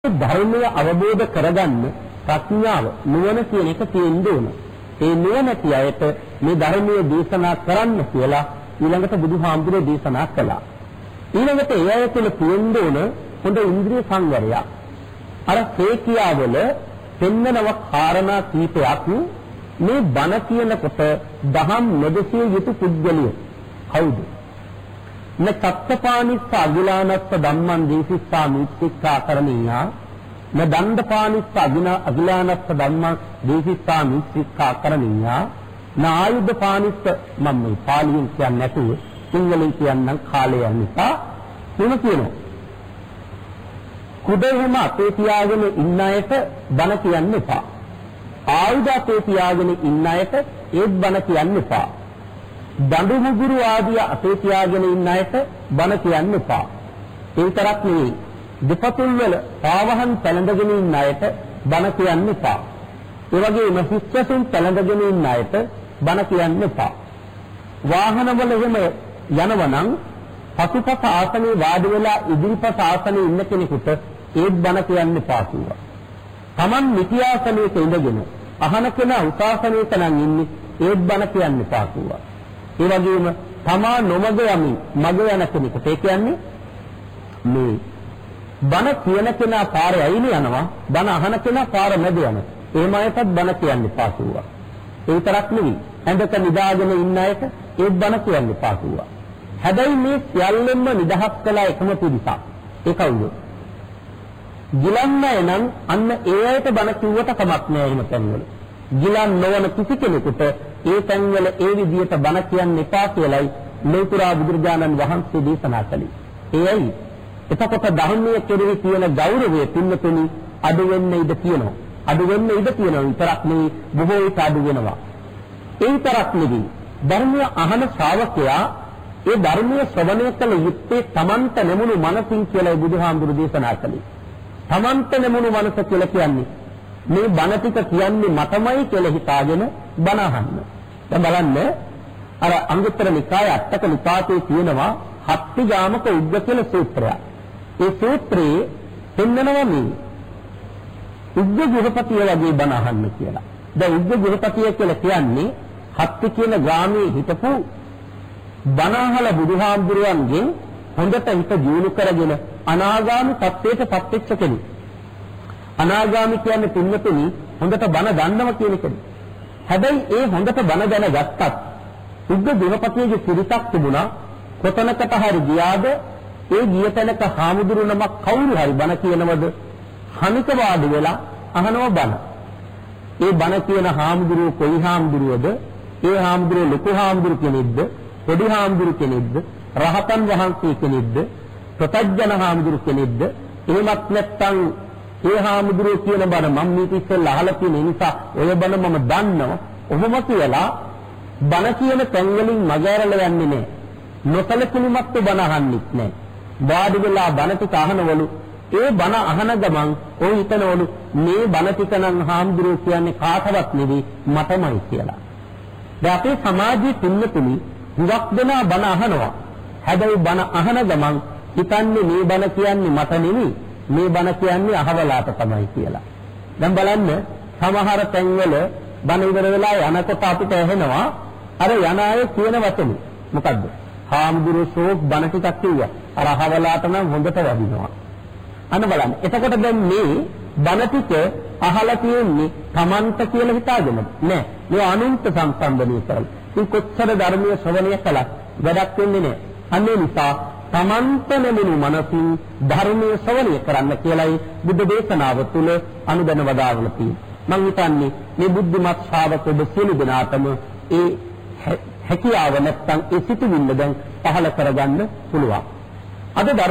ධර්මය අවබෝධ කරගන්න ප්‍රඥාව නුවණ කියන එක තියෙන්න ඕන. ඒ නුවණ කියයට මේ ධර්මයේ දේශනා කරන්න කියලා ඊළඟට බුදුහාමුදුරේ දේශනා කළා. ඊළඟට ඒ අය තුළ තියෙන්න ඕන හොඳ ඉන්ද්‍රිය සංවරය. අර සේකියාවල පෙන්නනව කාරණා කීපයක් මේ බණ කියනකොට දහම් නොදසිය යුතු පුද්ගලිය කවුද? නත්තපානිස්ස අගිලානස්ස ධම්මං දීසිස්සා මිත්‍තික්ඛා කරණීයා නදණ්ඩපානිස්ස අගිලානස්ස ධම්මං දීසිස්සා මිත්‍තික්ඛා කරණීයා නායුධපානිස්ස මම මේ පාලියෙන් කියන්නේ නැතුව සිංහලෙන් කියන්නම් කාලය නිසා මොන කියනවා කුඩේම අපේ තියාගෙන ඉන්න අයට බණ කියන්න එපා. ආයුධ අපේ තියාගෙන ඉන්න අයට ඒත් බණ කියන්න එපා. දඬු මුගුරු ආදිය අපේ තියාගෙන ඉන්න අයට බණ කියන්න එපා. ඒ තරක් නෙවෙයි දෙපතුල් වල පාවහන් පැලඳගෙන ඉන්න අයට බණ කියන්න එපා. ඒ වගේම හිස්සසුන් පැලඳගෙන ඉන්න අයට බණ කියන්න එපා. වාහනවල එහෙම යනවනම් පසුපස ආසනේ වාඩි වෙලා ඉදිරිපස ආසනේ ඉන්න කෙනෙකුට ඒත් බණ කියන්න එපා කිව්වා. Taman නිති ආසනයක ඉඳගෙන අහන කෙනා උපාසනයක නම් ඉන්නේ ඒත් බණ කියන්න එපා කිව්වා. ඒ වගේම තමා නොමග යමින් මග යන කෙනෙකුට ඒ කියන්නේ මේ බණ කියන කෙනා පාරේ අයිනේ යනවා බණ අහන කෙනා පාර මැද යනවා. එහෙම අයටත් බණ කියන්න එපා කිව්වා. ඒ විතරක් නෙවෙයි ඇඳක නිදාගෙන ඉන්න අයට ඒත් බණ කියන්න එපා කිව්වා. හැබැයි මේ සියල්ලෙන්ම නිදහස් කළා එකම පිරිසක්. ඒ කවුද? ගිලන්නේ නම් අන්න ඒ අයට බණ කිව්වට කමක් නෑ එහෙම තැන්වල. ගිලන් නොවන කිසි කෙනෙකුට ඒ තැන්වල ඒ විදියට බණ කියන්න එපා කියලායි ලෝතුරා බුදුරජාණන් වහන්සේ දේශනා කළේ. ඒයි එතකොට ධර්මයේ කෙරෙහි තියෙන ගෞරවය පින්නතුනි අඩු වෙන්න ඉඩ තියෙනවා. අඩු වෙන්න ඉඩ තියෙනවා විතරක් නෙවෙයි බොහෝ විට අඩු වෙනවා. ඒ විතරක් නෙවෙයි ධර්මය අහන ශ්‍රාවකයා ඒ ධර්මයේ ශ්‍රවණය කළ යුත්තේ තමන්ට නැමුණු මනසින් කියලා බුදුහාමුදුරු දේශනා කළේ. තමන්ට නැමුණු මනස කියලා කියන්නේ මේ බණ ටික කියන්නේ මටමයි කියලා හිතාගෙන බණ අහන්න. දැන් බලන්න අර අංගුත්තර නිකායේ අටක නිපාතේ තියෙනවා හත්ති ගාමක උග්ග කියලා සූත්‍රයක්. ඒ සූත්‍රයේ පෙන්නනවා මේ උග්ග ගෘහපතිය වගේ බණ අහන්න කියලා. දැන් උග්ග ගෘහපතිය කියලා කියන්නේ හත්ති කියන ග්‍රාමයේ හිටපු බණ අහලා බුදුහාමුදුරුවන්ගෙන් හොඳට හිත ජීවු කරගෙන අනාගාමී තත්ත්වයට පත්වෙච්ච කෙනෙක්. අනාගාමී කියන්නේ පින්නතුනි හොඳට බණ දන්නවා කියන කෙනෙක්. හැබැයි ඒ හොඳට බණ දැනගත්තත් උග්ග ගෘහපතියගේ සිරිතක් තිබුණා කොතනකට හරි ගියාද ඒ ගිය තැනක හාමුදුරු නමක් කවුරු හරි බණ කියනවද හනික වාඩි වෙලා අහනවා බණ. ඒ බණ කියන හාමුදුරුවෝ කොයි හාමුදුරුවද? ඒ හාමුදුරුවෝ ලොකු හාමුදුරු කෙනෙක්ද? පොඩි හාමුදුරු කෙනෙක්ද? රහතන් වහන්සේ කෙනෙක්ද? ප්‍රත්‍යඥ හාමුදුරු කෙනෙක්ද? එහෙමත් නැත්නම් ඒ හාමුදුරුවෝ කියන බණ මම මේක ඉස්සෙල්ලා අහලා තියෙන නිසා ඔය බණ මම දන්නවා. ඔහොම කියලා බණ කියන තැන් වලින් මගහැරලා යන්නේ නැහැ. නොසලකුණුමත් බණ අහන්නෙත් නැහැ. වාඩි වෙලා බණ ටික අහනවලු ඒ බණ අහන ගමන් ඔය හිතනවලු මේ බණ ටික නම් හාමුදුරුවෝ කියන්නේ කාටවත් නෙවෙයි මටමයි කියලා. දැන් අපේ සමාජයේ පින්නතුනි හුඟක් දෙනා බණ අහනවා. හැබැයි බණ අහන ගමන් හිතන්නේ මේ බණ කියන්නේ මට නෙවෙයි මේ බණ කියන්නේ අහවලාට තමයි කියලා. දැන් බලන්න සමහර තැන්වල බණ ඉවර වෙලා යනකොට අපිට ඇහෙනවා අර යන අය කියන වචනේ. මොකද්ද? හාමුදුරුවෝ බණ ටිකක් කිව්වා. අර අහවලාට නම් හොඳට වදිනවා. අන්න බලන්න. එතකොට දැන් මේ බණ ටික අහලා තියෙන්නේ Tamanta කියලා හිතාගෙන නෑ. මේ අනුන්ට සම්බන්ධණය කරලා. ඉතින් කොච්චර ධර්මයේ ශ්‍රවණය කළත් වැඩක් වෙන්නේ නෑ. අන්න ඒ නිසා තමන්ට නැමුණු මනසින් ධර්මයේ ශ්‍රවණය කරන්න කියලායි බුද්ධ දේශනාව තුළ අනුදැන වදාරලා තියෙන්නේ. මම හිතන්නේ මේ බුද්ධිමත් ශ්‍රාවකයෝ සියලු දෙනාටම ඒ හැකියාව නැත්තම් ඒ සිතුවිල්ල දැන් පහළ කරගන්න පුළුවන්. අද